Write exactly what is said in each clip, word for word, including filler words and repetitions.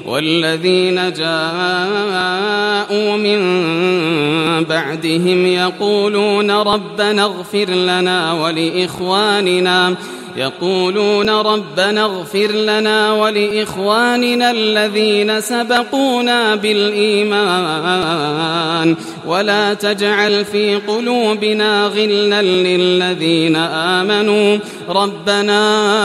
والذين جاءوا من بعدهم يقولون ربنا اغفر لنا ولإخواننا يقولون ربنا اغفر لنا ولإخواننا الذين سبقونا بالإيمان ولا تجعل في قلوبنا غلا للذين آمنوا ربنا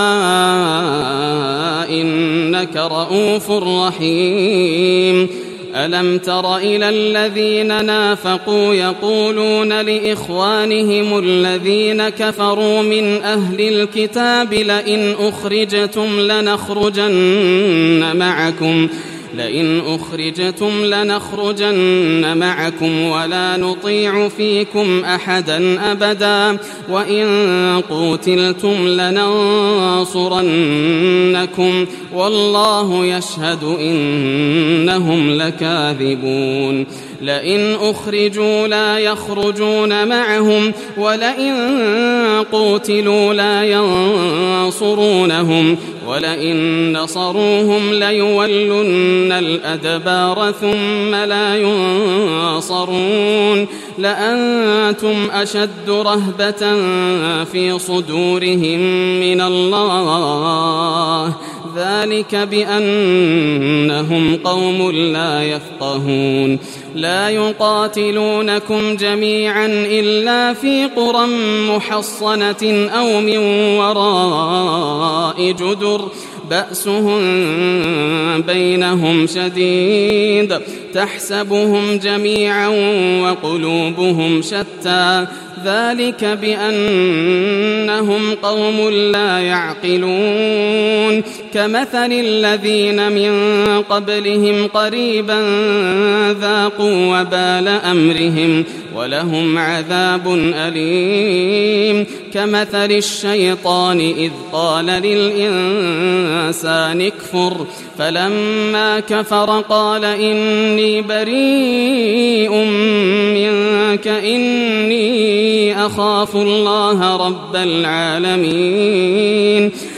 إنك رؤوف رحيم. ألم تر إلى الذين نافقوا يقولون لإخوانهم الذين كفروا من أهل الكتاب لئن أخرجتم لنخرجن معكم لئن أخرجتم لنخرجن معكم ولا نطيع فيكم أحدا أبدا وإن قوتلتم لننصرنكم والله يشهد إنهم لكاذبون. لئن أخرجوا لا يخرجون معهم ولئن قوتلوا لا ينصرونهم ولئن نصروهم ليولن الأدبار ثم لا ينصرون لأنتم أشد رهبة في صدورهم من الله ذلك بأنهم قوم لا يفقهون. لا يقاتلونكم جميعا إلا في قرى محصنة أو من وراء جدر بأسهم بينهم شديد تحسبهم جميعا وقلوبهم شتى ذلك بأنهم قوم لا يعقلون. كمثل الذين من قبلهم قريبا ذاقوا وبال أمرهم ولهم عذاب أليم. كمثل الشيطان إذ قال للإنسان اكفر فلما كفر قال إني بريء منك إني أخاف الله رب العالمين.